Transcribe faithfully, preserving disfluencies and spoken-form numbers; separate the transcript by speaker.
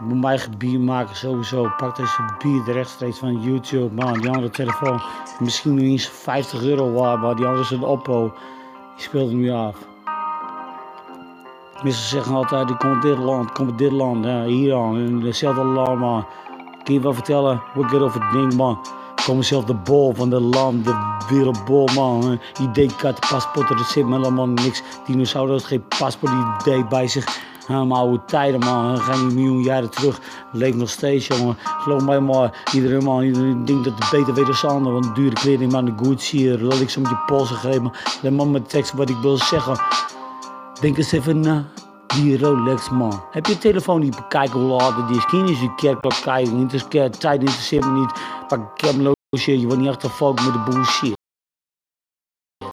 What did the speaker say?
Speaker 1: moet mijn eigen bier maken sowieso. Pak deze bier rechtstreeks van YouTube, man. Die andere telefoon, misschien nu eens vijftig euro waard, maar die andere is een Oppo. Die speelt er nu af. Mensen zeggen altijd, die komt dit land, komt dit land, ja, hier aan, in dezelfde land, man. Kun je wel vertellen, we gaan over het ding, man. Komen zelf de bol van de land, de wereldbol, man. I D-kaart, paspoort, er zit me helemaal niks. Dinosaurus, geen paspoort, I D bij zich. Ja, maar oude tijden, man. Gaan die miljoen jaren terug. Leef nog steeds, jongen. Geloof mij maar. Iedereen, man. Iedereen denkt dat het beter weet dan ander. Want dure kleding, man. De Gucci. Laat ik zo met je polsen geven. Let maar met tekst wat ik wil zeggen. Denk eens even na. Die Rolex, man. Heb je telefoon niet bekijken hoe laat het is? Kien is je kerkklok kijken. Tijd interesseert me niet. Pak een camloosje. Je wordt niet achtervolgd met de bullshit.